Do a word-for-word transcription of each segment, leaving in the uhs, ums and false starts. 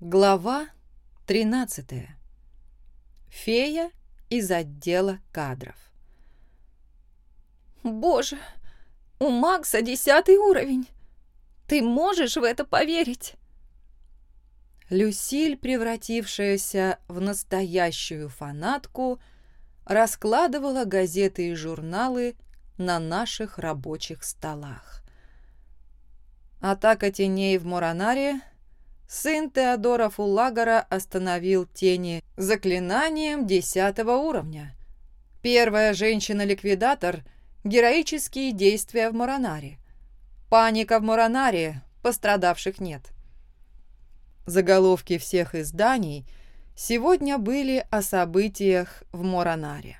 Глава тринадцатая. Фея из отдела кадров. Боже, у Макса десятый уровень. Ты можешь в это поверить? Люсиль, превратившаяся в настоящую фанатку, раскладывала газеты и журналы на наших рабочих столах. Атака теней в Моранаре. Сын Теодора Фуллагора остановил тени заклинанием десятого уровня. Первая женщина-ликвидатор. Героические действия в Моранаре. Паника в Моранаре. Пострадавших нет. Заголовки всех изданий сегодня были о событиях в Моранаре.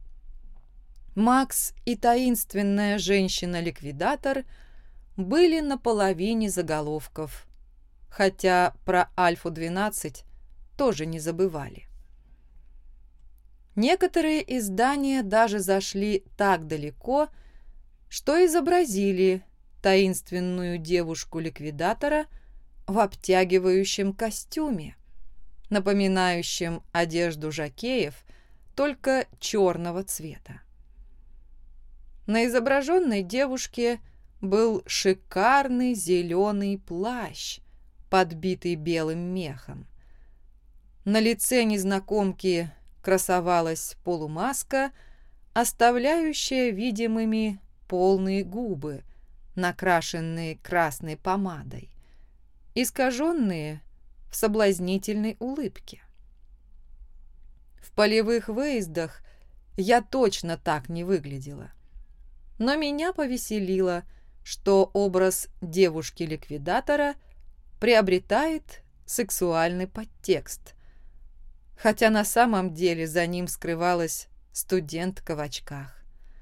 Макс и таинственная женщина-ликвидатор были на половине заголовков, хотя про Альфу двенадцать тоже не забывали. Некоторые издания даже зашли так далеко, что изобразили таинственную девушку-ликвидатора в обтягивающем костюме, напоминающем одежду жокеев, только черного цвета. На изображенной девушке был шикарный зеленый плащ, подбитый белым мехом. На лице незнакомки красовалась полумаска, оставляющая видимыми полные губы, накрашенные красной помадой, искаженные в соблазнительной улыбке. В полевых выездах я точно так не выглядела, но меня повеселило, что образ девушки-ликвидатора приобретает сексуальный подтекст, хотя на самом деле за ним скрывалась студентка в очках.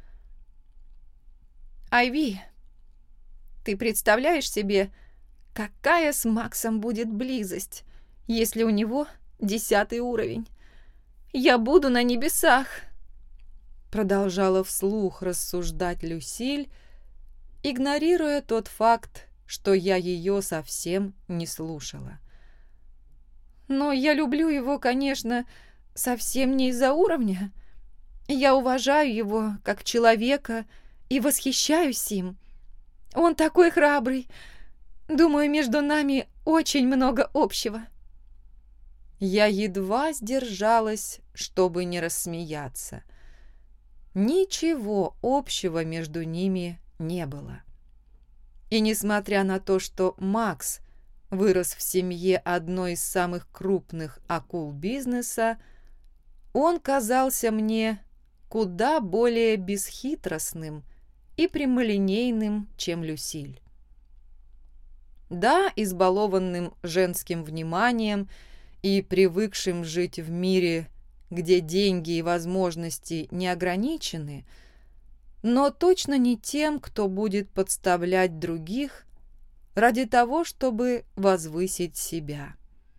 Айви, ты представляешь себе, какая с Максом будет близость, если у него десятый уровень? Я буду на небесах!» Продолжала вслух рассуждать Люсиль, игнорируя тот факт, что я ее совсем не слушала. «Но я люблю его, конечно, совсем не из-за уровня. Я уважаю его как человека и восхищаюсь им. Он такой храбрый. Думаю, между нами очень много общего». Я едва сдержалась, чтобы не рассмеяться. Ничего общего между ними не было. И несмотря на то, что Макс вырос в семье одной из самых крупных акул бизнеса, он казался мне куда более бесхитростным и прямолинейным, чем Люсиль. Да, избалованным женским вниманием и привыкшим жить в мире, где деньги и возможности не ограничены, но точно не тем, кто будет подставлять других ради того, чтобы возвысить себя.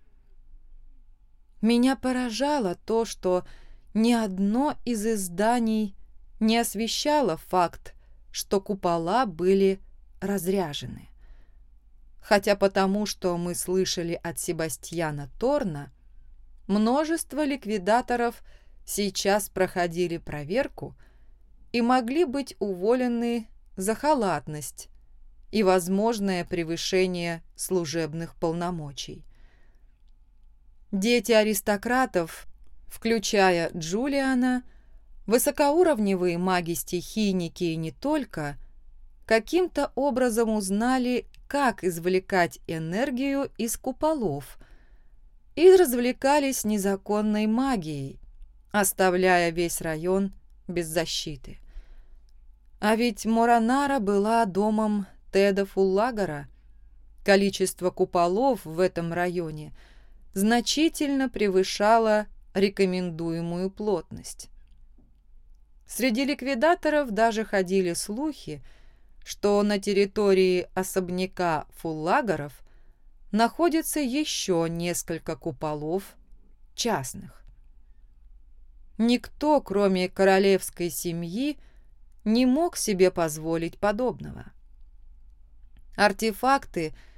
Меня поражало то, что ни одно из изданий не освещало факт, что купола были разряжены. Хотя потому, что мы слышали от Себастьяна Торна, множество ликвидаторов сейчас проходили проверку и могли быть уволены за халатность и возможное превышение служебных полномочий. Дети аристократов, включая Джулиана, высокоуровневые маги-стихийники и не только, каким-то образом узнали, как извлекать энергию из куполов, и развлекались незаконной магией, оставляя весь район без защиты. А ведь Моранара была домом Теда Фуллагора. Количество куполов в этом районе значительно превышало рекомендуемую плотность. Среди ликвидаторов даже ходили слухи, что на территории особняка Фуллагоров находится еще несколько куполов частных. Никто, кроме королевской семьи, не мог себе позволить подобного. Артефакты,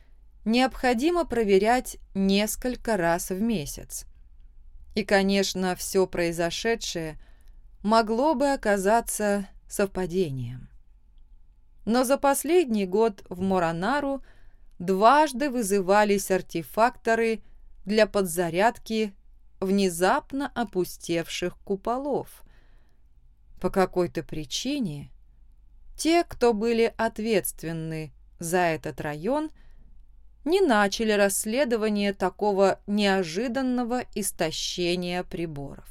необходимо проверять несколько раз в месяц. И, конечно, все произошедшее могло бы оказаться совпадением. Но за последний год в Моранару дважды вызывались артефакторы для подзарядки внезапно опустевших куполов. По какой-то причине те, кто были ответственны за этот район, не начали расследование такого неожиданного истощения приборов.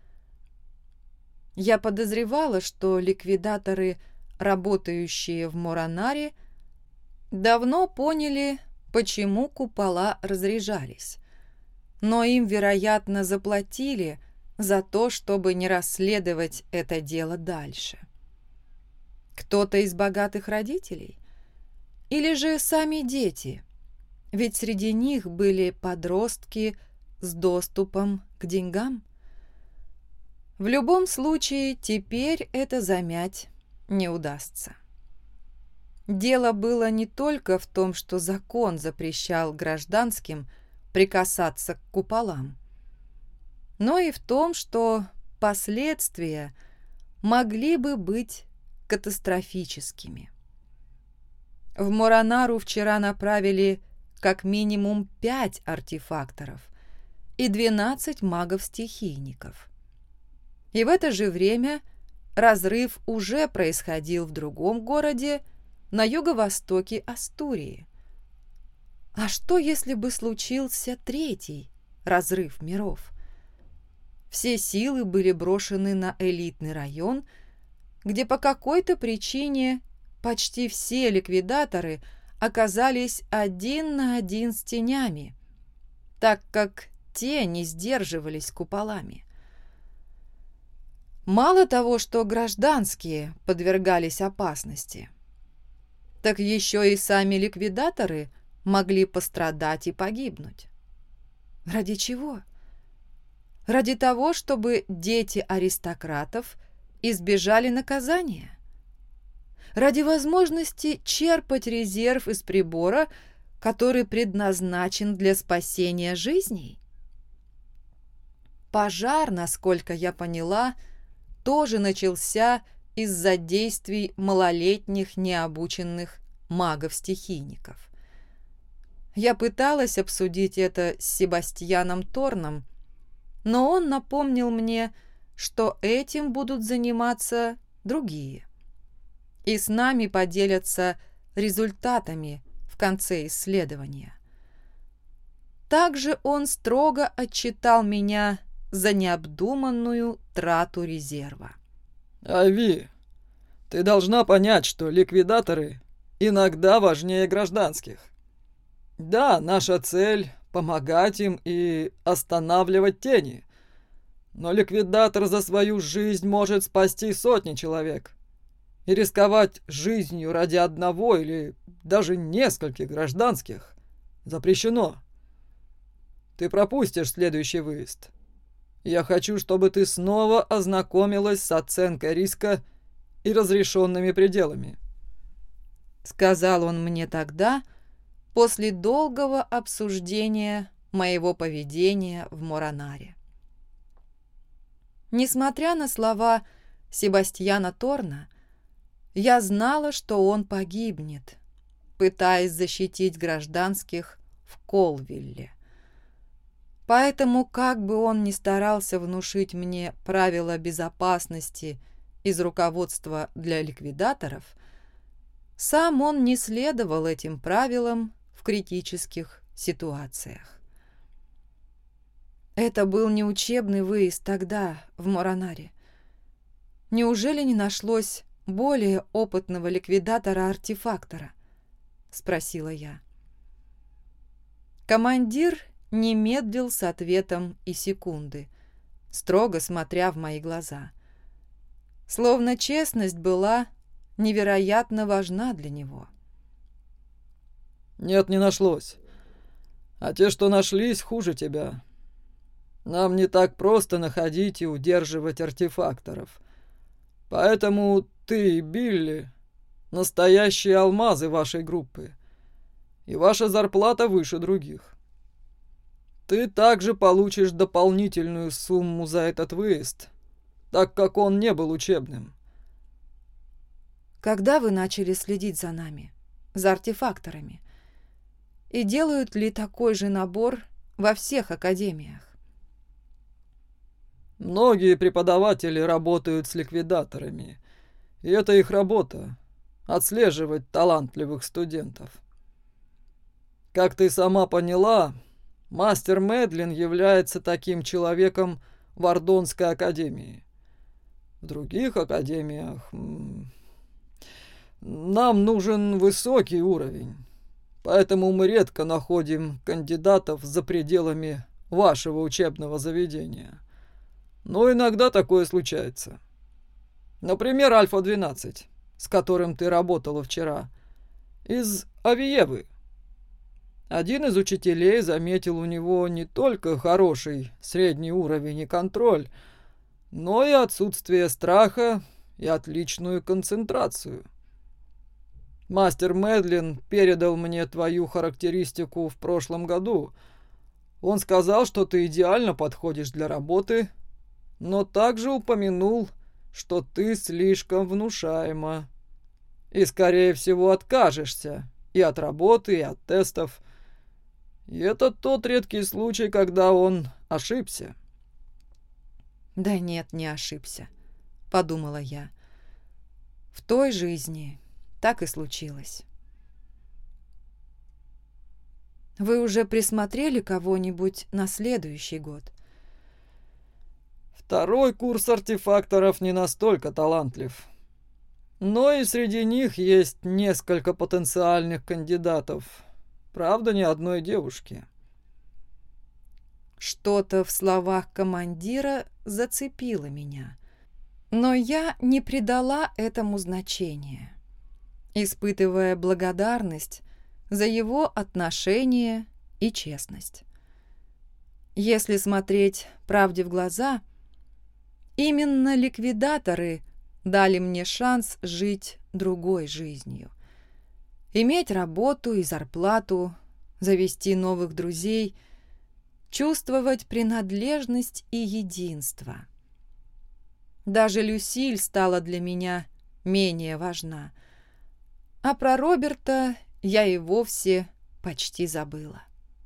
Я подозревала, что ликвидаторы, работающие в Моранаре, давно поняли, почему купола разряжались, но им, вероятно, заплатили за то, чтобы не расследовать это дело дальше. Кто-то из богатых родителей? Или же сами дети? Ведь среди них были подростки с доступом к деньгам. В любом случае, теперь это замять не удастся. Дело было не только в том, что закон запрещал гражданским прикасаться к куполам, но и в том, что последствия могли бы быть катастрофическими. В Моранару вчера направили как минимум пять артефакторов и двенадцать магов-стихийников. И в это же время разрыв уже происходил в другом городе на юго-востоке Астурии. А что, если бы случился третий разрыв миров? Все силы были брошены на элитный район, где по какой-то причине почти все ликвидаторы оказались один на один с тенями, так как те не сдерживались куполами. Мало того, что гражданские подвергались опасности, так еще и сами ликвидаторы могли пострадать и погибнуть. Ради чего? Ради того, чтобы дети аристократов избежали наказания? Ради возможности черпать резерв из прибора, который предназначен для спасения жизней? Пожар, насколько я поняла, тоже начался из-за действий малолетних необученных магов-стихийников. Я пыталась обсудить это с Себастьяном Торном, но он напомнил мне, что этим будут заниматься другие, и с нами поделятся результатами в конце исследования. Также он строго отчитал меня за необдуманную трату резерва. Ави, ты должна понять, что ликвидаторы иногда важнее гражданских. Да, наша цель — помогать им и останавливать тени, но ликвидатор за свою жизнь может спасти сотни человек, и рисковать жизнью ради одного или даже нескольких гражданских запрещено. Ты пропустишь следующий выезд. Я хочу, чтобы ты снова ознакомилась с оценкой риска и разрешенными пределами. Сказал он мне тогда, после долгого обсуждения моего поведения в Моранаре. Несмотря на слова Себастьяна Торна, я знала, что он погибнет, пытаясь защитить гражданских в Колвилле. Поэтому, как бы он ни старался внушить мне правила безопасности из руководства для ликвидаторов, сам он не следовал этим правилам в критических ситуациях. Это был не учебный выезд тогда, в Моранаре. Неужели не нашлось более опытного ликвидатора-артефактора? Спросила я. Командир не медлил с ответом и секунды, строго смотря в мои глаза. Словно честность была невероятно важна для него. Нет, не нашлось. А те, что нашлись, хуже тебя. Нам не так просто находить и удерживать артефакторов. Поэтому ты и Билли — настоящие алмазы вашей группы. и ваша зарплата выше других. Ты также получишь дополнительную сумму за этот выезд, так как он не был учебным. Когда вы начали следить за нами, за артефакторами? И делают ли такой же набор во всех академиях? Многие преподаватели работают с ликвидаторами, и это их работа — отслеживать талантливых студентов. Как ты сама поняла, мастер Мэдлин является таким человеком в Ардонской академии. В других академиях нам нужен высокий уровень, поэтому мы редко находим кандидатов за пределами вашего учебного заведения. Но иногда такое случается. Например, Альфа двенадцать, с которым ты работала вчера, из Авиевы. Один из учителей заметил у него не только хороший средний уровень и контроль, но и отсутствие страха и отличную концентрацию. Мастер Мэдлин передал мне твою характеристику в прошлом году. Он сказал, что ты идеально подходишь для работы, но также упомянул, что ты слишком внушаема и, скорее всего, откажешься и от работы, и от тестов. И это тот редкий случай, когда он ошибся. Да нет, не ошибся, подумала я. В той жизни так и случилось. Вы уже присмотрели кого-нибудь на следующий год? Второй курс артефакторов не настолько талантлив. Но и среди них есть несколько потенциальных кандидатов. Правда, ни одной девушки. Что-то в словах командира зацепило меня, но я не придала этому значения, испытывая благодарность за его отношение и честность. Если смотреть правде в глаза, именно ликвидаторы дали мне шанс жить другой жизнью. Иметь работу и зарплату, завести новых друзей, чувствовать принадлежность и единство. Даже Люсиль стала для меня менее важна, а про Роберта я и вовсе почти забыла.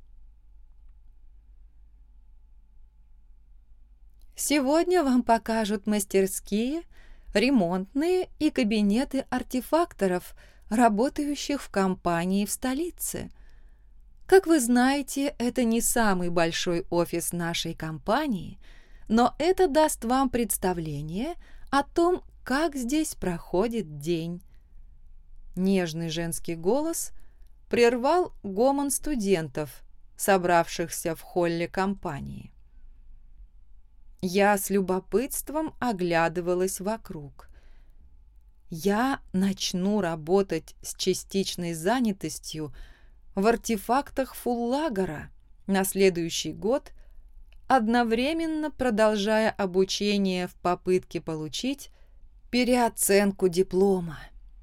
Сегодня вам покажут мастерские, ремонтные и кабинеты артефакторов, работающих в компании в столице. Как вы знаете, это не самый большой офис нашей компании, но это даст вам представление о том, как здесь проходит день. Нежный женский голос прервал гомон студентов, собравшихся в холле компании. Я с любопытством оглядывалась вокруг. Я начну работать с частичной занятостью в артефактах Фуллагора на следующий год, одновременно продолжая обучение в попытке получить переоценку диплома.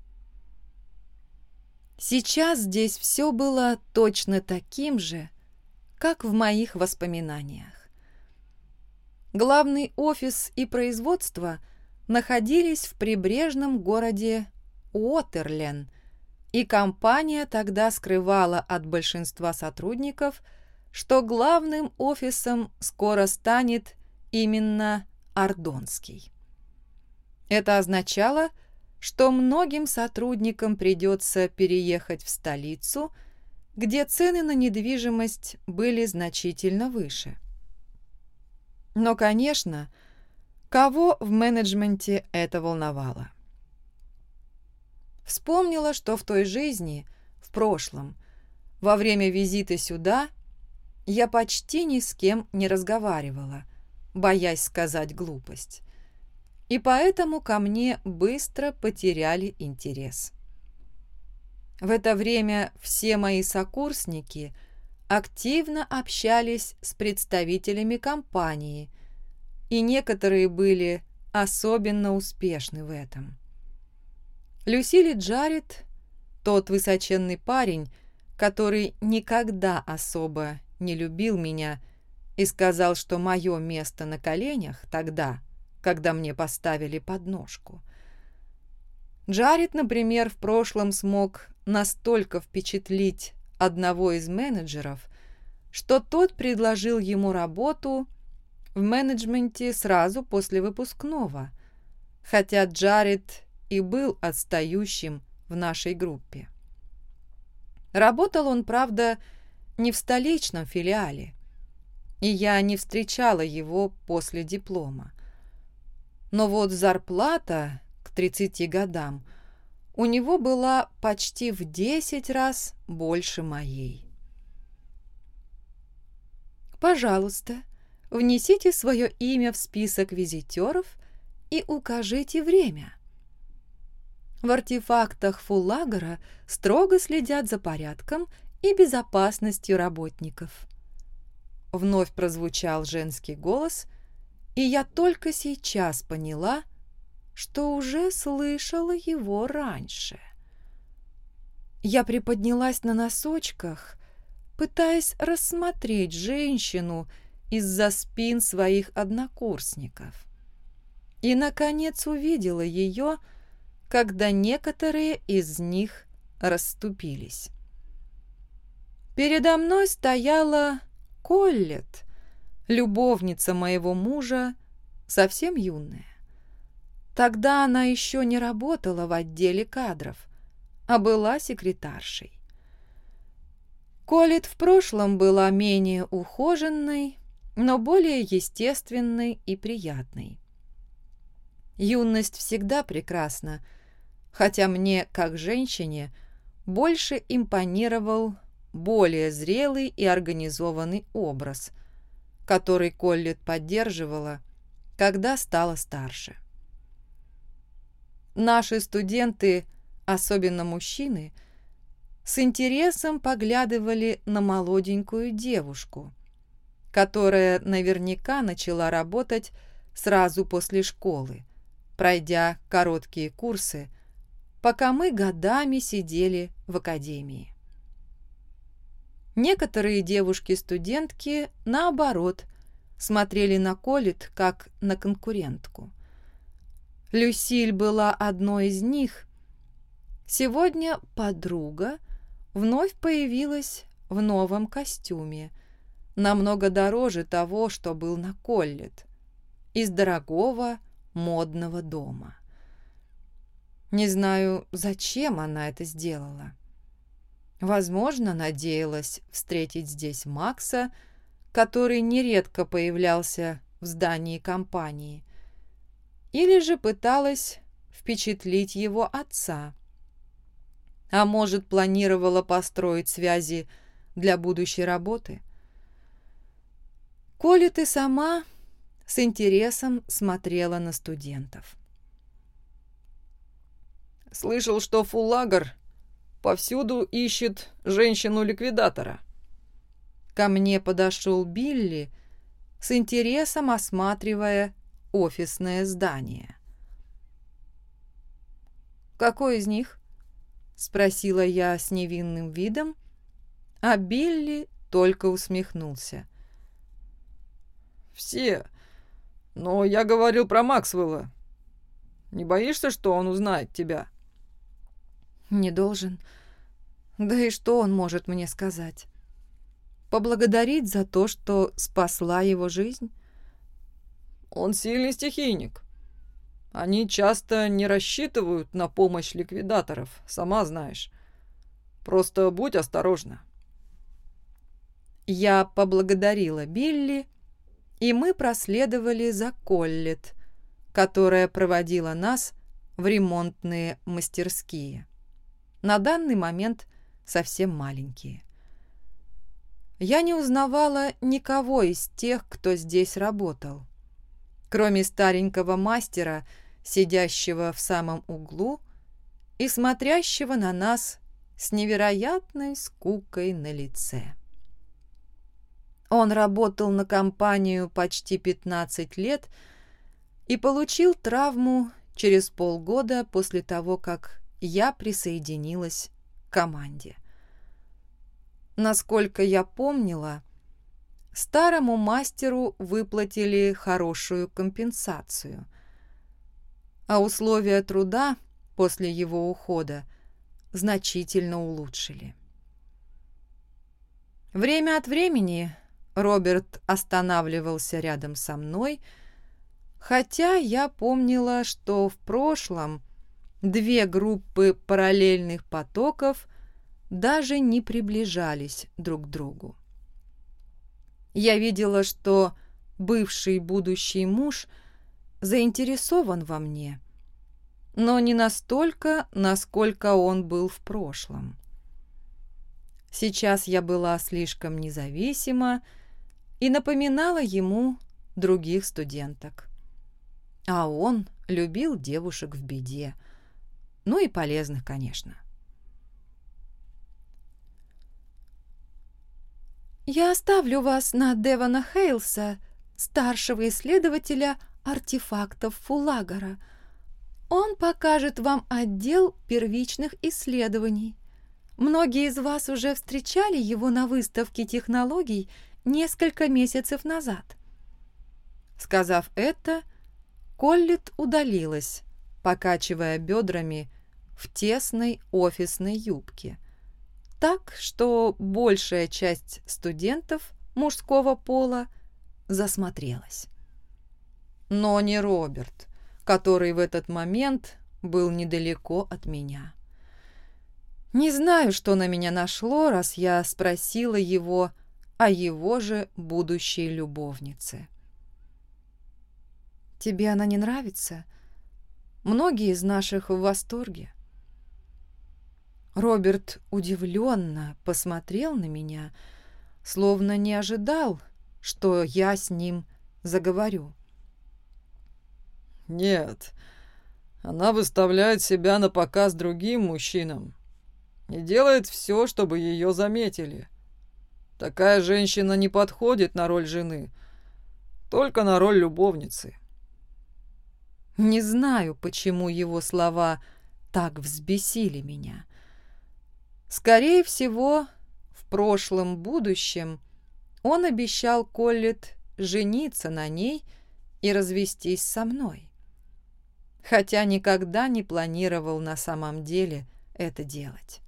Сейчас здесь все было точно таким же, как в моих воспоминаниях. Главный офис и производство находились в прибрежном городе Уотерлен, и компания тогда скрывала от большинства сотрудников, что главным офисом скоро станет именно Ардонский. Это означало, что многим сотрудникам придется переехать в столицу, где цены на недвижимость были значительно выше. Но, конечно, кого в менеджменте это волновало? Вспомнила, что в той жизни, в прошлом, во время визита сюда, я почти ни с кем не разговаривала, боясь сказать глупость. И поэтому ко мне быстро потеряли интерес. В это время все мои сокурсники активно общались с представителями компании, и некоторые были особенно успешны в этом. Люсиль и Джаред, тот высоченный парень, который никогда особо не любил меня и сказал, что мое место на коленях тогда, когда мне поставили подножку. Джаред, например, в прошлом смог настолько впечатлить одного из менеджеров, что тот предложил ему работу в менеджменте сразу после выпускного, хотя Джаред и был отстающим в нашей группе. Работал он, правда, не в столичном филиале, и я не встречала его после диплома. Но вот зарплата к тридцати годам у него была почти в десять раз больше моей. «Пожалуйста, внесите свое имя в список визитеров и укажите время. В артефактах Фуллагера строго следят за порядком и безопасностью работников». Вновь прозвучал женский голос, и я только сейчас поняла, что уже слышала его раньше. Я приподнялась на носочках, пытаясь рассмотреть женщину из-за спин своих однокурсников. И, наконец, увидела ее, когда некоторые из них расступились. Передо мной стояла Коллет, любовница моего мужа, совсем юная. Тогда она еще не работала в отделе кадров, а была секретаршей. Коллет в прошлом была менее ухоженной, но более естественной и приятной. Юность всегда прекрасна, хотя мне, как женщине, больше импонировал более зрелый и организованный образ, который Коллет поддерживала, когда стала старше. Наши студенты, особенно мужчины, с интересом поглядывали на молоденькую девушку, которая наверняка начала работать сразу после школы, пройдя короткие курсы, пока мы годами сидели в академии. Некоторые девушки-студентки, наоборот, смотрели на Коллет как на конкурентку. Люсиль была одной из них. Сегодня подруга вновь появилась в новом костюме, намного дороже того, что был на Коллет, из дорогого модного дома. Не знаю, зачем она это сделала. Возможно, надеялась встретить здесь Макса, который нередко появлялся в здании компании, или же пыталась впечатлить его отца, а может, планировала построить связи для будущей работы. Коллет и сама с интересом смотрела на студентов. «Слышал, что Фуллагер повсюду ищет женщину-ликвидатора». Ко мне подошел Билли, с интересом осматривая офисное здание. «Какой из них?» — спросила я с невинным видом, а Билли только усмехнулся. «Все. Но я говорил про Максвелла. Не боишься, что он узнает тебя?» «Не должен. Да и что он может мне сказать? Поблагодарить за то, что спасла его жизнь?» «Он сильный стихийник. Они часто не рассчитывают на помощь ликвидаторов, сама знаешь. Просто будь осторожна». Я поблагодарила Билли, и мы проследовали за Коллет, которая проводила нас в ремонтные мастерские. На данный момент совсем маленькие. Я не узнавала никого из тех, кто здесь работал, кроме старенького мастера, сидящего в самом углу и смотрящего на нас с невероятной скукой на лице. Он работал на компанию почти пятнадцать лет и получил травму через полгода после того, как я присоединилась к команде. Насколько я помнила, старому мастеру выплатили хорошую компенсацию, а условия труда после его ухода значительно улучшили. Время от времени Роберт останавливался рядом со мной, хотя я помнила, что в прошлом две группы параллельных потоков даже не приближались друг к другу. Я видела, что бывший будущий муж заинтересован во мне, но не настолько, насколько он был в прошлом. Сейчас я была слишком независима и напоминала ему других студенток. А он любил девушек в беде, ну и полезных, конечно. «Я оставлю вас на Девона Хейлса, старшего исследователя артефактов Фулагора. Он покажет вам отдел первичных исследований. Многие из вас уже встречали его на выставке технологий несколько месяцев назад». Сказав это, Коллет удалилась, покачивая бедрами в тесной офисной юбке, так, что большая часть студентов мужского пола засмотрелась. Но не Роберт, который в этот момент был недалеко от меня. Не знаю, что на меня нашло, раз я спросила его о его же будущей любовнице. «Тебе она не нравится? Многие из наших в восторге». Роберт удивленно посмотрел на меня, словно не ожидал, что я с ним заговорю. «Нет, она выставляет себя на показ другим мужчинам и делает все, чтобы ее заметили. Такая женщина не подходит на роль жены, только на роль любовницы». Не знаю, почему его слова так взбесили меня. Скорее всего, в прошлом будущем он обещал Коллет жениться на ней и развестись со мной, хотя никогда не планировал на самом деле это делать.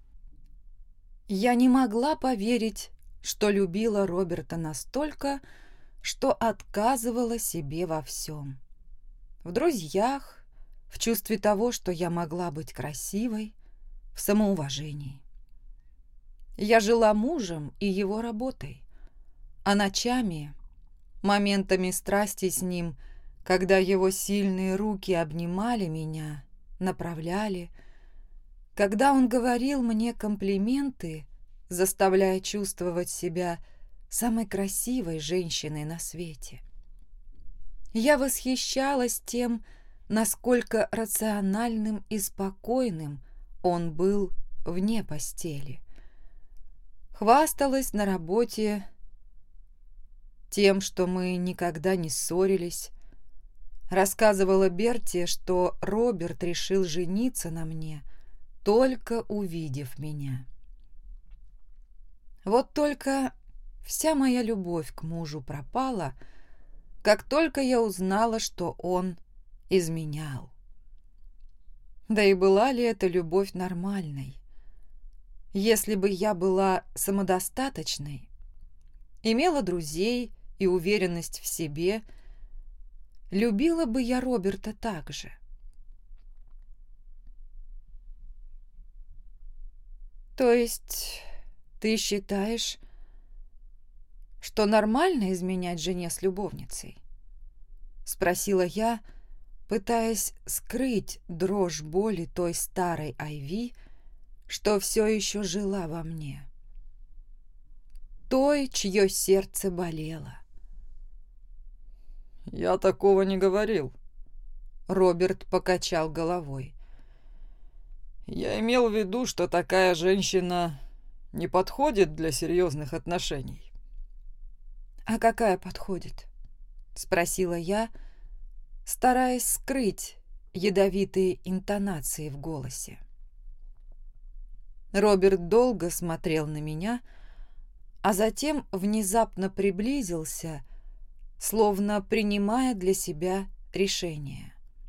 Я не могла поверить, что любила Роберта настолько, что отказывала себе во всем. В друзьях, в чувстве того, что я могла быть красивой, в самоуважении. Я жила мужем и его работой, а ночами, моментами страсти с ним, когда его сильные руки обнимали меня, направляли, когда он говорил мне комплименты, заставляя чувствовать себя самой красивой женщиной на свете. Я восхищалась тем, насколько рациональным и спокойным он был вне постели. Хвасталась на работе тем, что мы никогда не ссорились. Рассказывала Берти, что Роберт решил жениться на мне, только увидев меня. Вот только вся моя любовь к мужу пропала, как только я узнала, что он изменял. Да и была ли эта любовь нормальной? Если бы я была самодостаточной, имела друзей и уверенность в себе, любила бы я Роберта так же. То есть ты считаешь, что нормально изменять жене с любовницей? Спросила я, пытаясь скрыть дрожь боли той старой Айви, что все еще жила во мне. Той, чье сердце болело. «Я такого не говорил», — Роберт покачал головой. «Я имел в виду, что такая женщина не подходит для серьезных отношений». «А какая подходит?» — спросила я, стараясь скрыть ядовитые интонации в голосе. Роберт долго смотрел на меня, а затем внезапно приблизился, словно принимая для себя решение.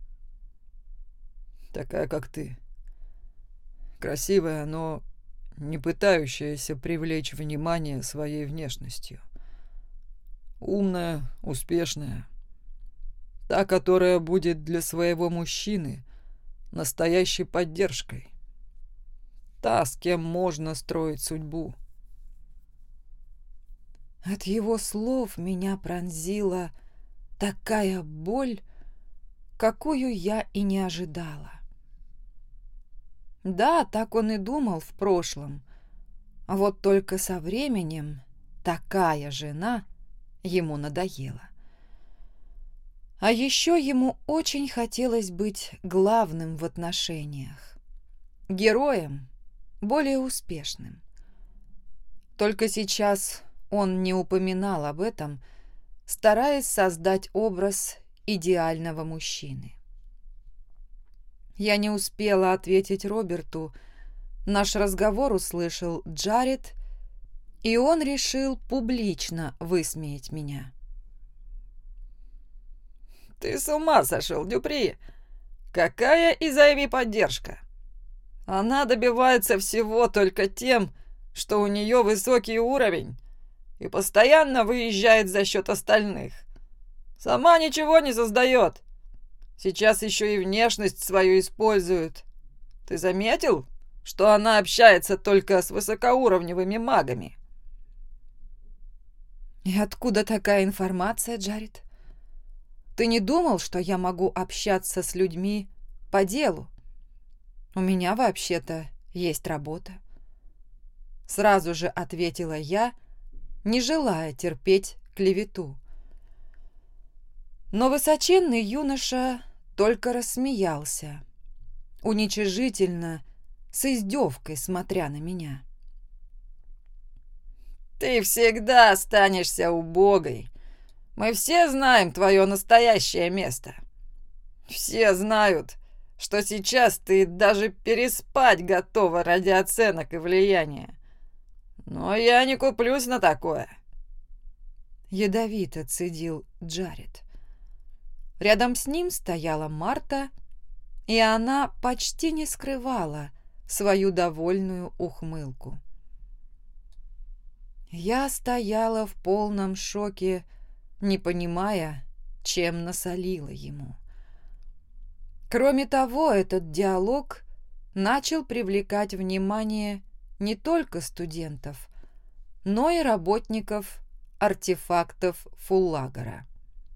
Такая, как ты. Красивая, но не пытающаяся привлечь внимание своей внешностью. Умная, успешная. Та, которая будет для своего мужчины настоящей поддержкой. Та, с кем можно строить судьбу. От его слов меня пронзила такая боль, какую я и не ожидала. Да, так он и думал в прошлом, а вот только со временем такая жена ему надоела. А еще ему очень хотелось быть главным в отношениях, героем, более успешным. Только сейчас он не упоминал об этом, стараясь создать образ идеального мужчины. Я не успела ответить Роберту. Наш разговор услышал Джаред, и он решил публично высмеять меня. «Ты с ума сошел, Дюпри! Какая из Айви поддержка? Она добивается всего только тем, что у нее высокий уровень и постоянно выезжает за счет остальных. Сама ничего не создает. Сейчас еще и внешность свою использует. Ты заметил, что она общается только с высокоуровневыми магами?» «И откуда такая информация, Джаред? Ты не думал, что я могу общаться с людьми по делу? У меня вообще-то есть работа». Сразу же ответила я, не желая терпеть клевету. Но высоченный юноша только рассмеялся, уничижительно, с издевкой смотря на меня. «Ты всегда останешься убогой. Мы все знаем твое настоящее место. Все знают, что сейчас ты даже переспать готова ради оценок и влияния. Но я не куплюсь на такое». Ядовито цедил Джаред. Рядом с ним стояла Марта, и она почти не скрывала свою довольную ухмылку. Я стояла в полном шоке, не понимая, чем насолила ему. Кроме того, этот диалог начал привлекать внимание не только студентов, но и работников артефактов Фуллагора.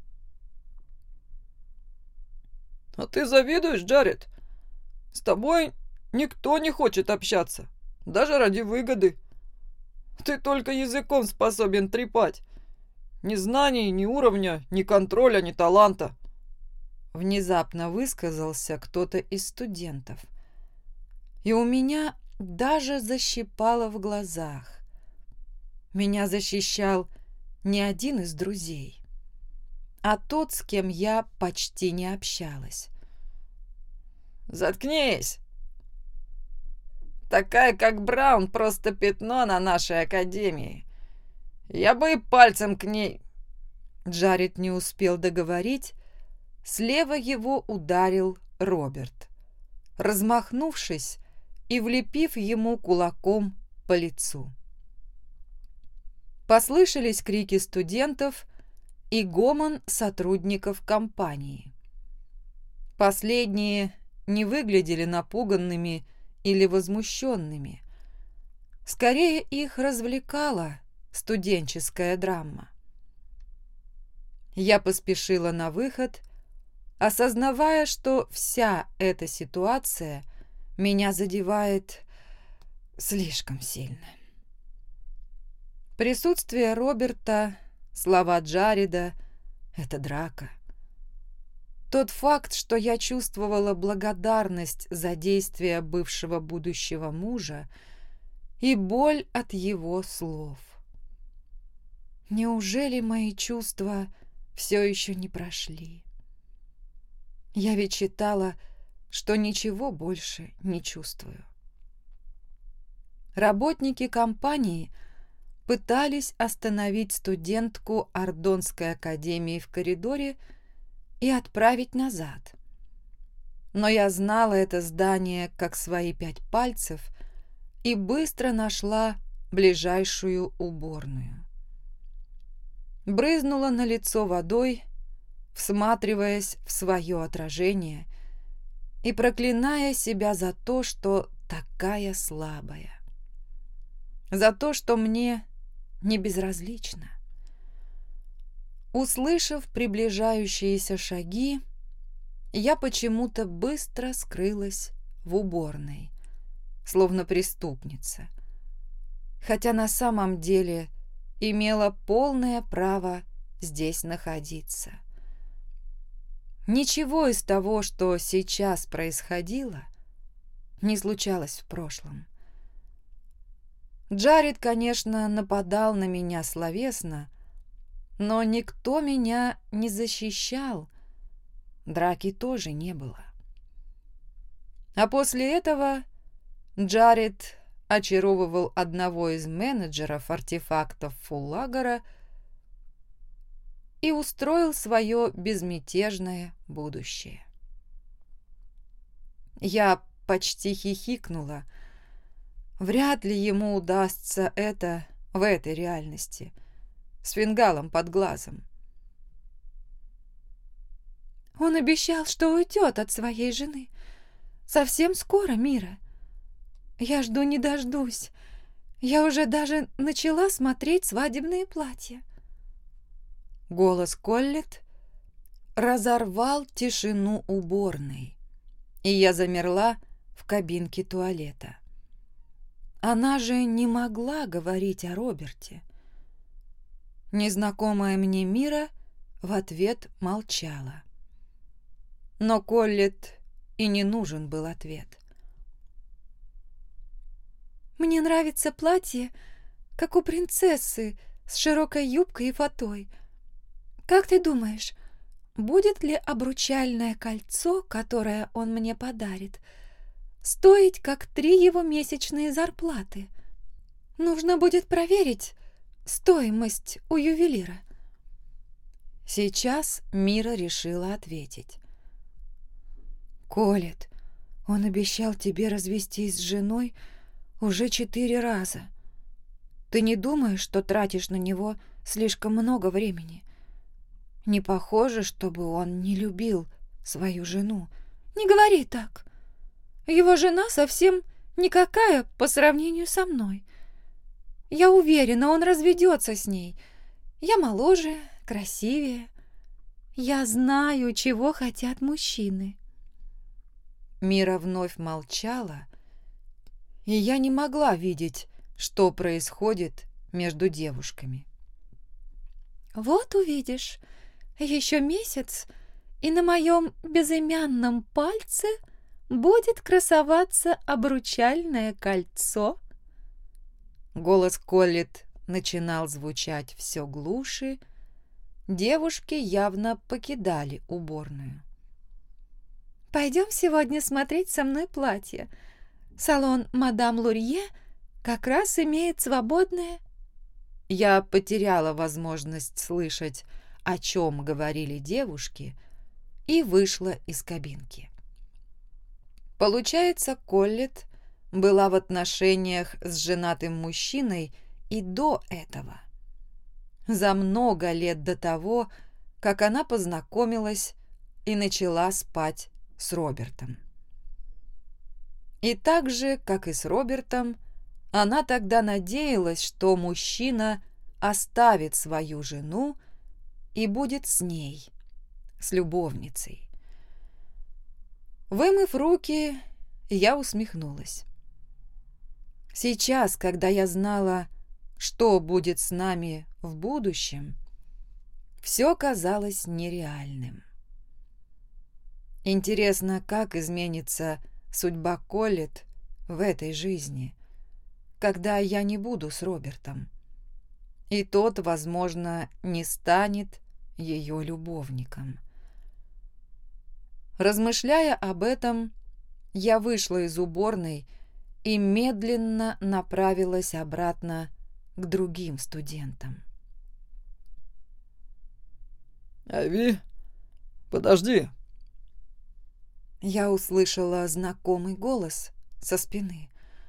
«А ты завидуешь, Джаред? С тобой никто не хочет общаться, даже ради выгоды. Ты только языком способен трепать. Ни знаний, ни уровня, ни контроля, ни таланта». Внезапно высказался кто-то из студентов. И у меня даже защипало в глазах. Меня защищал не один из друзей, а тот, с кем я почти не общалась. «Заткнись! Такая, как Браун, просто пятно на нашей академии. Я бы и пальцем к ней...» Джаред не успел договорить. Слева его ударил Роберт, размахнувшись и влепив ему кулаком по лицу. Послышались крики студентов и гомон сотрудников компании. Последние не выглядели напуганными или возмущенными. Скорее, их развлекала студенческая драма. Я поспешила на выход, осознавая, что вся эта ситуация меня задевает слишком сильно. Присутствие Роберта, слова Джареда — это драка. Тот факт, что я чувствовала благодарность за действия бывшего будущего мужа и боль от его слов. Неужели мои чувства все еще не прошли? Я ведь считала, что ничего больше не чувствую. Работники компании пытались остановить студентку Ардонской академии в коридоре и отправить назад. Но я знала это здание как свои пять пальцев и быстро нашла ближайшую уборную. Брызнула на лицо водой, всматриваясь в свое отражение и проклиная себя за то, что такая слабая. За то, что мне не безразлично. Услышав приближающиеся шаги, я почему-то быстро скрылась в уборной, словно преступница, хотя на самом деле имела полное право здесь находиться. Ничего из того, что сейчас происходило, не случалось в прошлом. Джаред, конечно, нападал на меня словесно, но никто меня не защищал, драки тоже не было. А после этого Джаред очаровывал одного из менеджеров артефактов Фуллагора и устроил свое безмятежное будущее. Я почти хихикнула. Вряд ли ему удастся это в этой реальности, с фингалом под глазом. Он обещал, что уйдет от своей жены. Совсем скоро, Мира. Я жду не дождусь. Я уже даже начала смотреть свадебные платья. Голос Коллетт разорвал тишину уборной, и я замерла в кабинке туалета. Она же не могла говорить о Роберте. Незнакомая мне Мира в ответ молчала. Но Коллетт и не нужен был ответ. «Мне нравится платье, как у принцессы, с широкой юбкой и фатой. Как ты думаешь, будет ли обручальное кольцо, которое он мне подарит, стоить как три его месячные зарплаты? Нужно будет проверить стоимость у ювелира». Сейчас Мира решила ответить. «Коллетт, он обещал тебе развестись с женой уже четыре раза. Ты не думаешь, что тратишь на него слишком много времени? Не похоже, чтобы он не любил свою жену». «Не говори так. Его жена совсем никакая по сравнению со мной. Я уверена, он разведется с ней. Я моложе, красивее. Я знаю, чего хотят мужчины». Мира вновь молчала, и я не могла видеть, что происходит между девушками. «Вот увидишь, еще месяц, и на моем безымянном пальце будет красоваться обручальное кольцо». Голос Коллетт начинал звучать все глуше. Девушки явно покидали уборную. «Пойдем сегодня смотреть со мной платье. Салон «Мадам Лурье» как раз имеет свободное...» Я потеряла возможность слышать, о чем говорили девушки, и вышла из кабинки. Получается, Коллетт была в отношениях с женатым мужчиной и до этого. За много лет до того, как она познакомилась и начала спать с Робертом. И так же, как и с Робертом, она тогда надеялась, что мужчина оставит свою жену и будет с ней, с любовницей. Вымыв руки, я усмехнулась. Сейчас, когда я знала, что будет с нами в будущем, все казалось нереальным. Интересно, как изменится судьба Коллетт в этой жизни, когда я не буду с Робертом, и тот, возможно, не станет ее любовником. Размышляя об этом, я вышла из уборной и медленно направилась обратно к другим студентам. «Айви, подожди!» Я услышала знакомый голос со спины.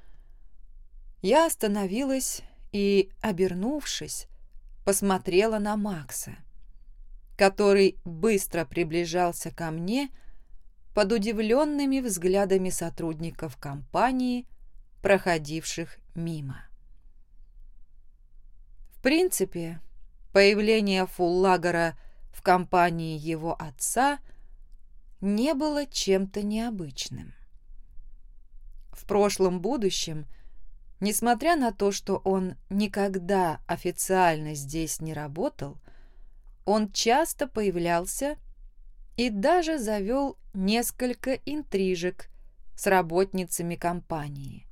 Я остановилась и, обернувшись, посмотрела на Макса, который быстро приближался ко мне под удивленными взглядами сотрудников компании, проходивших мимо. В принципе, появление Фуллагера в компании его отца не было чем-то необычным. В прошлом будущем, несмотря на то, что он никогда официально здесь не работал, он часто появлялся и даже завел несколько интрижек с работницами компании.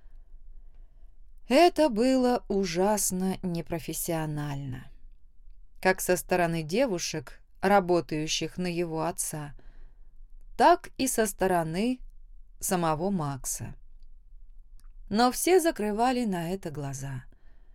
Это было ужасно непрофессионально, как со стороны девушек, работающих на его отца, так и со стороны самого Макса. Но все закрывали на это глаза.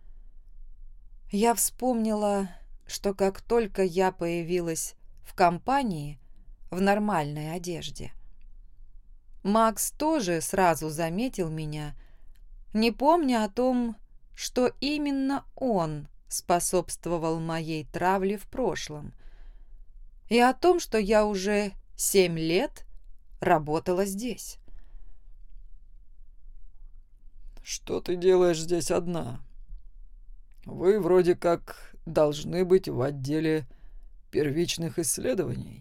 Я вспомнила, что как только я появилась в компании в нормальной одежде, Макс тоже сразу заметил меня, не помня о том, что именно он способствовал моей травле в прошлом, и о том, что я уже семь лет работала здесь. «Что ты делаешь здесь одна? Вы вроде как должны быть в отделе первичных исследований».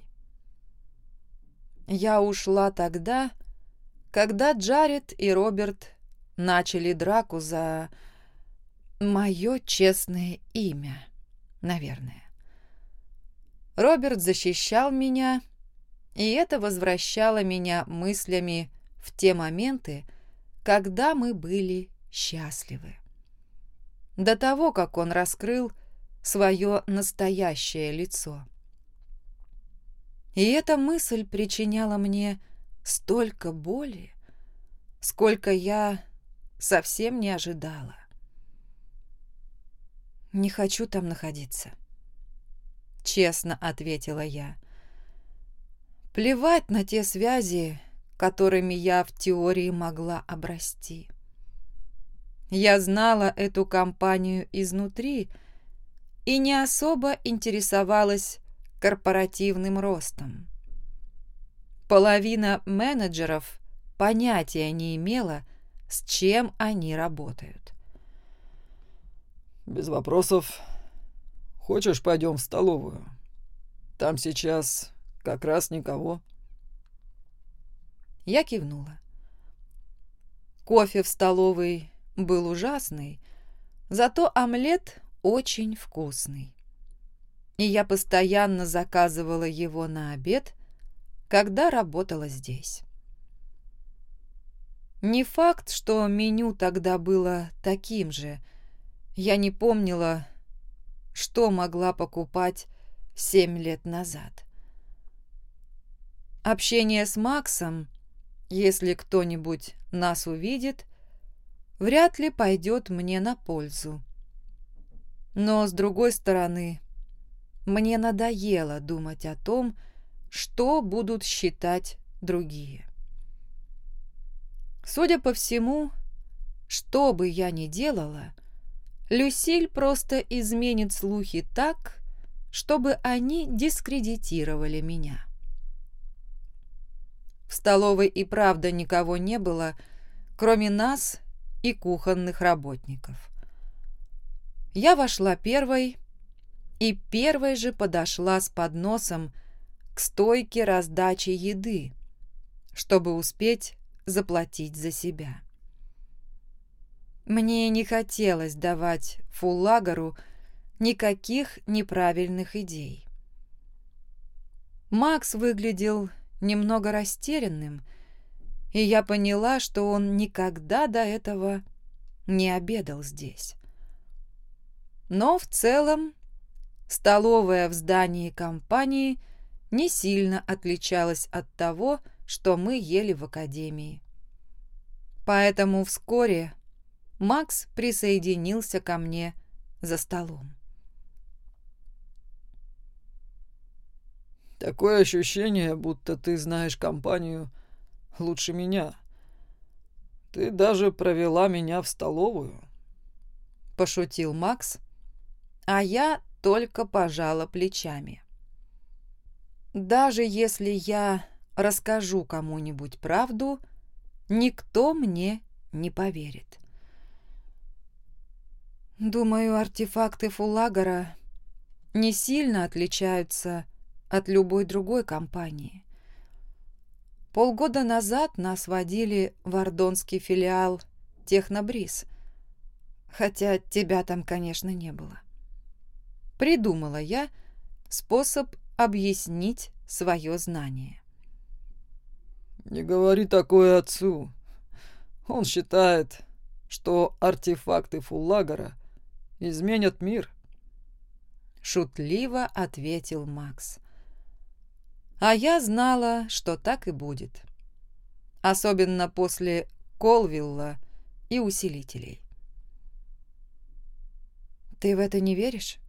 Я ушла тогда, когда Джаред и Роберт начали драку за мое честное имя, наверное. Роберт защищал меня, и это возвращало меня мыслями в те моменты, когда мы были счастливы. До того, как он раскрыл свое настоящее лицо. И эта мысль причиняла мне столько боли, сколько я совсем не ожидала. «Не хочу там находиться», — честно ответила я. Плевать на те связи, которыми я в теории могла обрасти. Я знала эту компанию изнутри и не особо интересовалась корпоративным ростом. Половина менеджеров понятия не имела, с чем они работают. «Без вопросов. Хочешь, пойдем в столовую? Там сейчас как раз никого». Я кивнула. Кофе в столовой был ужасный, зато омлет очень вкусный. И я постоянно заказывала его на обед, когда работала здесь. Не факт, что меню тогда было таким же. Я не помнила, что могла покупать семь лет назад. Общение с Максом, если кто-нибудь нас увидит, вряд ли пойдет мне на пользу. Но, с другой стороны, мне надоело думать о том, что будут считать другие. Судя по всему, что бы я ни делала, Люсиль просто изменит слухи так, чтобы они дискредитировали меня. В столовой и правда никого не было, кроме нас и кухонных работников. Я вошла первой и первой же подошла с подносом к стойке раздачи еды, чтобы успеть заплатить за себя. Мне не хотелось давать Фуллагеру никаких неправильных идей. Макс выглядел немного растерянным, и я поняла, что он никогда до этого не обедал здесь. Но в целом столовая в здании компании не сильно отличалась от того, что мы ели в академии. Поэтому вскоре Макс присоединился ко мне за столом. Такое ощущение, будто ты знаешь компанию лучше меня. Ты даже провела меня в столовую. Пошутил Макс, а я только пожала плечами. Даже если я расскажу кому-нибудь правду, никто мне не поверит. Думаю, артефакты Фуллагора не сильно отличаются от любой другой компании. Полгода назад нас водили в ордонский филиал Технобриз, хотя тебя там, конечно, не было. Придумала я способ объяснить свое знание. Не говори такое отцу. Он считает, что артефакты Фуллагора изменят мир. Шутливо ответил Макс. А я знала, что так и будет. Особенно после Колвилла и усилителей. Ты в это не веришь?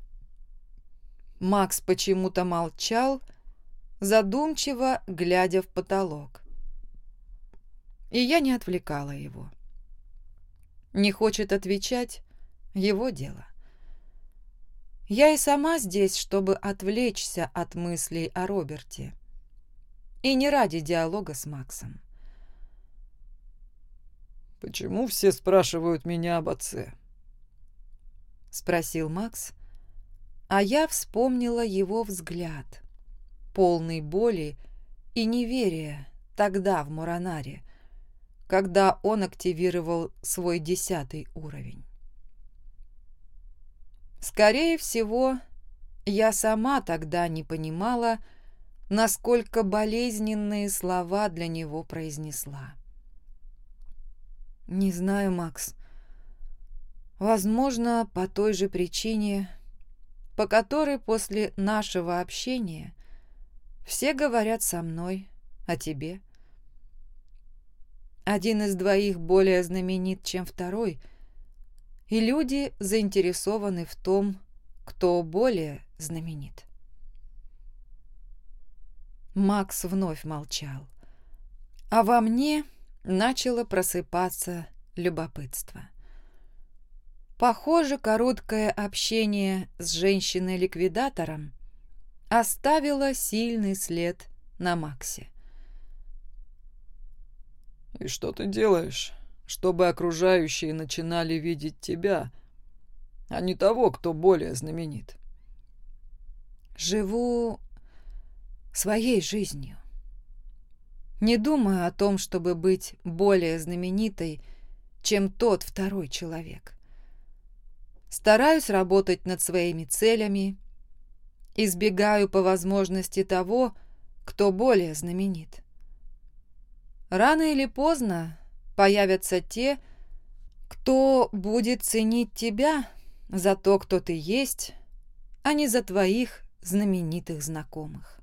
Макс почему-то молчал, задумчиво глядя в потолок. И я не отвлекала его. Не хочет отвечать — его дело. Я и сама здесь, чтобы отвлечься от мыслей о Роберте. И не ради диалога с Максом. «Почему все спрашивают меня об отце?» — спросил Макс, а я вспомнила его взгляд, полный боли и неверия тогда в Моранаре, когда он активировал свой десятый уровень. Скорее всего, я сама тогда не понимала, насколько болезненные слова для него произнесла. Не знаю, Макс. Возможно, по той же причине, по которой после нашего общения все говорят со мной о тебе. Один из двоих более знаменит, чем второй, и люди заинтересованы в том, кто более знаменит. Макс вновь молчал, а во мне начало просыпаться любопытство. Похоже, короткое общение с женщиной-ликвидатором оставило сильный след на Максе. «И что ты делаешь, чтобы окружающие начинали видеть тебя, а не того, кто более знаменит?» Живу своей жизнью. Не думаю о том, чтобы быть более знаменитой, чем тот второй человек. Стараюсь работать над своими целями, избегаю по возможности того, кто более знаменит. Рано или поздно появятся те, кто будет ценить тебя за то, кто ты есть, а не за твоих знаменитых знакомых.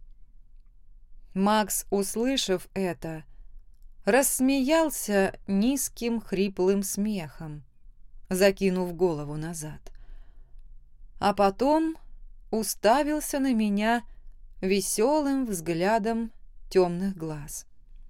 Макс, услышав это, рассмеялся низким хриплым смехом, закинув голову назад. А потом уставился на меня веселым взглядом темных глаз.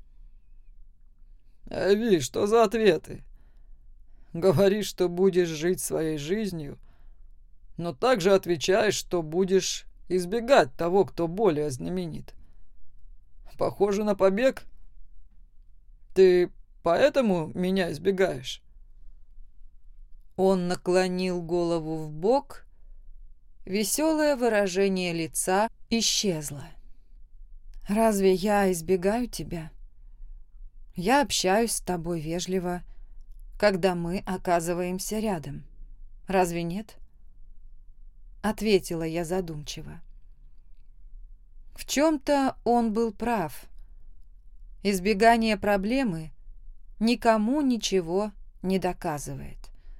«Эви, что за ответы? Говоришь, что будешь жить своей жизнью, но также отвечаешь, что будешь избегать того, кто более знаменит. Похоже на побег? Ты поэтому меня избегаешь?» Он наклонил голову вбок, веселое выражение лица исчезло. «Разве я избегаю тебя? Я общаюсь с тобой вежливо, когда мы оказываемся рядом. Разве нет?» Ответила я задумчиво. В чем-то он был прав. Избегание проблемы никому ничего не доказывает.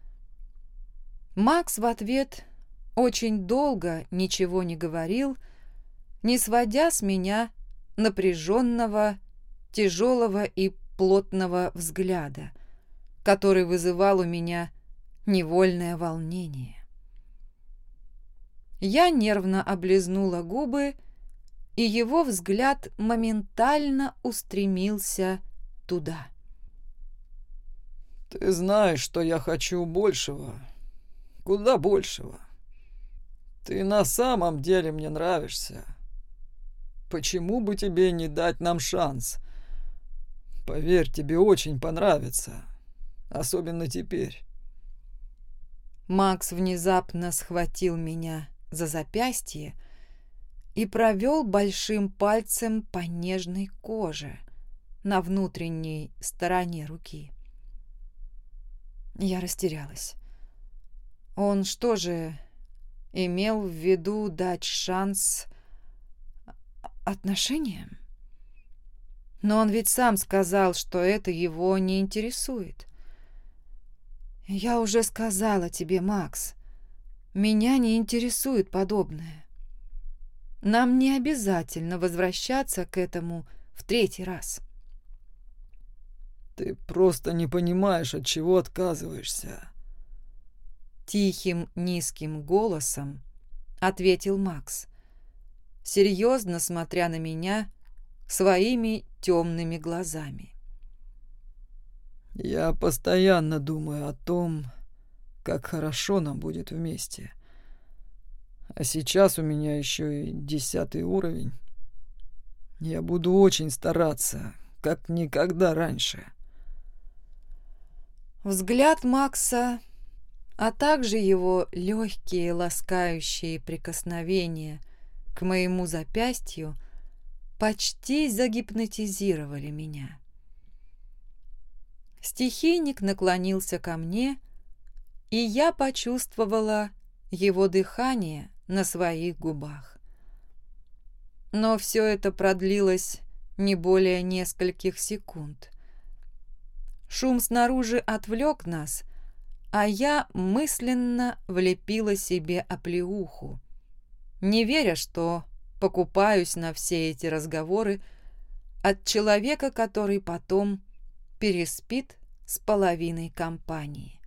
Макс в ответ очень долго ничего не говорил, не сводя с меня напряженного, тяжелого и плотного взгляда, который вызывал у меня невольное волнение. Я нервно облизнула губы, и его взгляд моментально устремился туда. «Ты знаешь, что я хочу большего, куда большего. Ты на самом деле мне нравишься. Почему бы тебе не дать нам шанс? Поверь, тебе очень понравится, особенно теперь». Макс внезапно схватил меня за запястье и провел большим пальцем по нежной коже на внутренней стороне руки. Я растерялась. Он что же имел в виду дать шанс отношениям? Но он ведь сам сказал, что это его не интересует. Я уже сказала тебе, Макс, меня не интересует подобное. Нам не обязательно возвращаться к этому в третий раз. Ты просто не понимаешь, от чего отказываешься. Тихим, низким голосом ответил Макс, серьезно смотря на меня своими темными глазами. Я постоянно думаю о том, как хорошо нам будет вместе. А сейчас у меня еще и десятый уровень. Я буду очень стараться, как никогда раньше. Взгляд Макса, а также его легкие ласкающие прикосновения к моему запястью почти загипнотизировали меня. Стихийник наклонился ко мне, и я почувствовала его дыхание на своих губах. Но все это продлилось не более нескольких секунд. Шум снаружи отвлек нас, а я мысленно влепила себе оплеуху, не веря, что покупаюсь на все эти разговоры от человека, который потом переспит с половиной компании.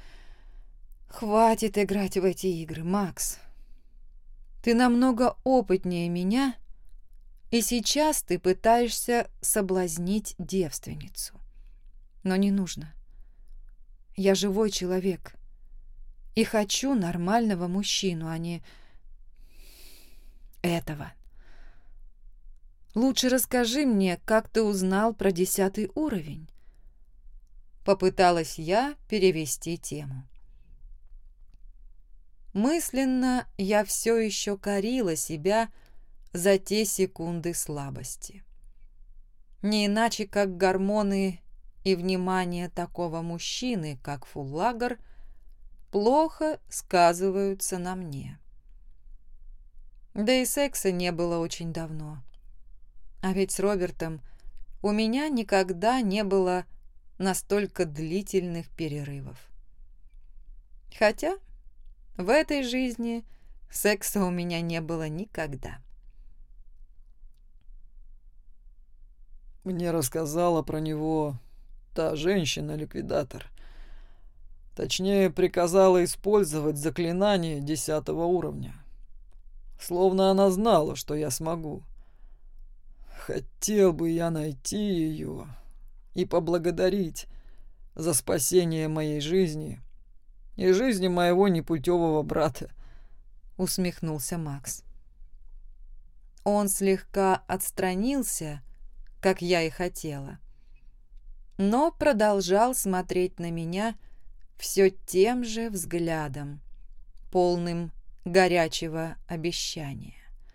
Хватит играть в эти игры, Макс. Ты намного опытнее меня, и сейчас ты пытаешься соблазнить девственницу. Но не нужно. Я живой человек и хочу нормального мужчину, а не этого. Лучше расскажи мне, как ты узнал про десятый уровень. Попыталась я перевести тему. Мысленно я все еще корила себя за те секунды слабости. Не иначе, как гормоны и внимание такого мужчины, как Фуллагер, плохо сказываются на мне. Да и секса не было очень давно. А ведь с Робертом у меня никогда не было настолько длительных перерывов. Хотя в этой жизни секса у меня не было никогда. Мне рассказала про него та женщина-ликвидатор. Точнее, приказала использовать заклинание десятого уровня. Словно она знала, что я смогу. Хотел бы я найти ее и поблагодарить за спасение моей жизни и жизни моего непутевого брата. Усмехнулся Макс. Он слегка отстранился, как я и хотела, но продолжал смотреть на меня все тем же взглядом, полным горячего обещания.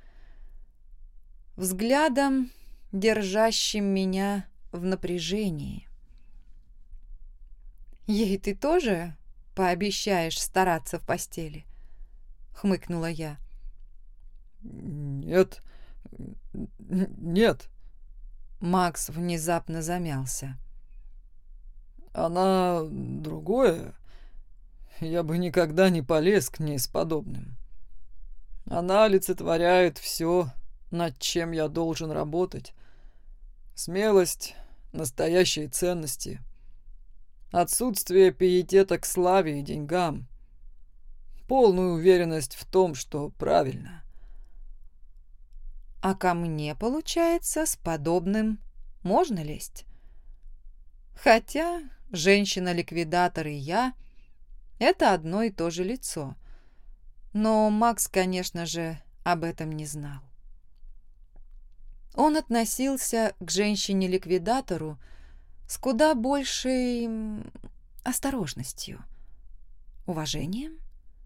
Взглядом, держащим меня в напряжении. «Ей ты тоже пообещаешь стараться в постели?» — хмыкнула я. «Нет, нет». Макс внезапно замялся. «Она другое. Я бы никогда не полез к ней с подобным. Она олицетворяет все, над чем я должен работать. Смелость, настоящие ценности. отсутствие пиетета к славе и деньгам, полную уверенность в том, что правильно. А ко мне, получается, с подобным можно лезть? Хотя женщина-ликвидатор и я — это одно и то же лицо. Но Макс, конечно же, об этом не знал. Он относился к женщине-ликвидатору с куда большей осторожностью, уважением.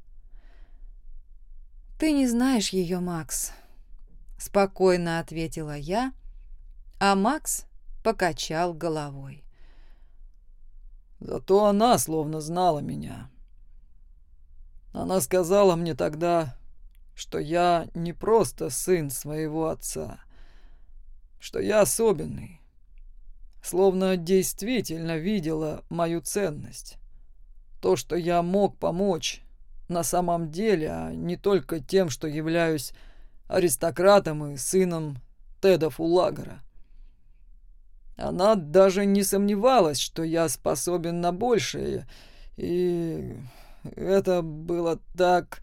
«Ты не знаешь ее, Макс», — спокойно ответила я, а Макс покачал головой. Зато она словно знала меня. Она сказала мне тогда, что я не просто сын своего отца, что я особенный, словно действительно видела мою ценность, то, что я мог помочь на самом деле, а не только тем, что являюсь аристократом и сыном Теда Фуллагера. Она даже не сомневалась, что я способен на большее, и это было так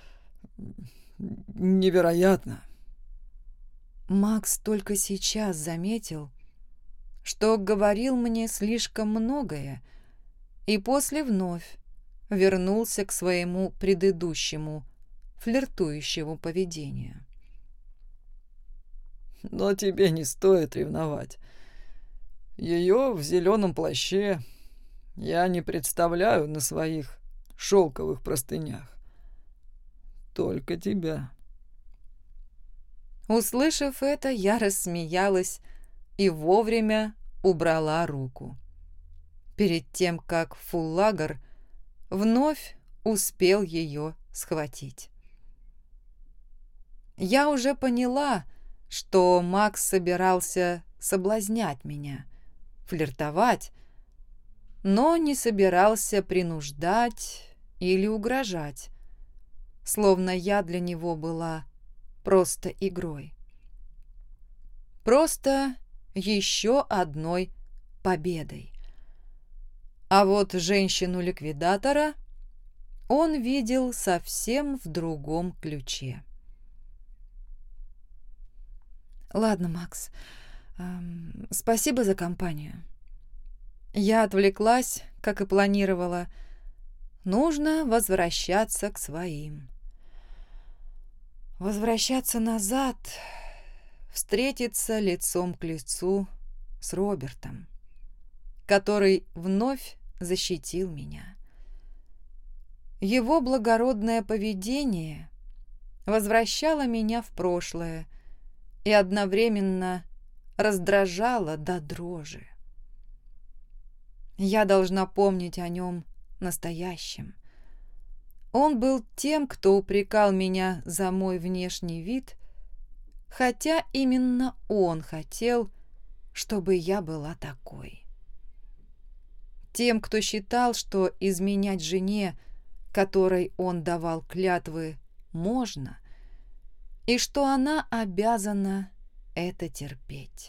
невероятно. Макс только сейчас заметил, что говорил мне слишком многое, и после вновь вернулся к своему предыдущему флиртующему поведению. Но тебе не стоит ревновать. Ее в зеленом плаще я не представляю на своих шелковых простынях. Только тебя. Услышав это, я рассмеялась и вовремя убрала руку, перед тем, как Фуллагер вновь успел ее схватить. Я уже поняла, что Макс собирался соблазнять меня, флиртовать, но не собирался принуждать или угрожать, словно я для него была просто игрой. Просто еще одной победой. А вот женщину-ликвидатора он видел совсем в другом ключе. «Ладно, Макс, эм, спасибо за компанию». Я отвлеклась, как и планировала. Нужно возвращаться к своим. Возвращаться назад, встретиться лицом к лицу с Робертом, который вновь защитил меня. Его благородное поведение возвращало меня в прошлое и одновременно раздражало до дрожи. Я должна помнить о нем настоящем. Он был тем, кто упрекал меня за мой внешний вид, хотя именно он хотел, чтобы я была такой. Тем, кто считал, что изменять жене, которой он давал клятвы, можно, и что она обязана это терпеть.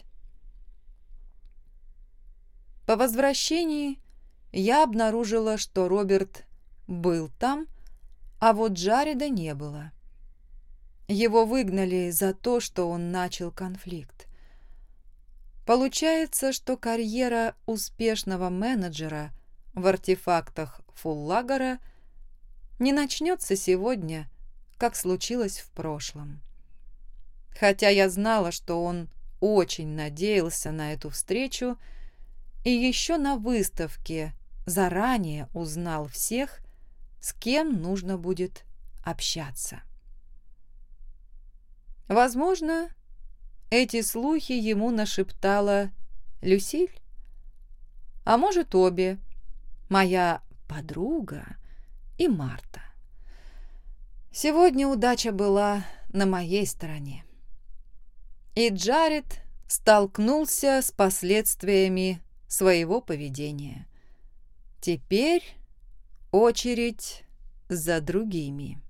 По возвращении я обнаружила, что Роберт был там, а вот Джареда не было. Его выгнали за то, что он начал конфликт. Получается, что карьера успешного менеджера в артефактах Фуллагера не начнется сегодня, как случилось в прошлом. Хотя я знала, что он очень надеялся на эту встречу и еще на выставке заранее узнал всех, с кем нужно будет общаться. Возможно, эти слухи ему нашептала Люсиль, а может, обе, моя подруга и Марта. Сегодня удача была на моей стороне. И Джаред столкнулся с последствиями своего поведения. Теперь очередь за другими.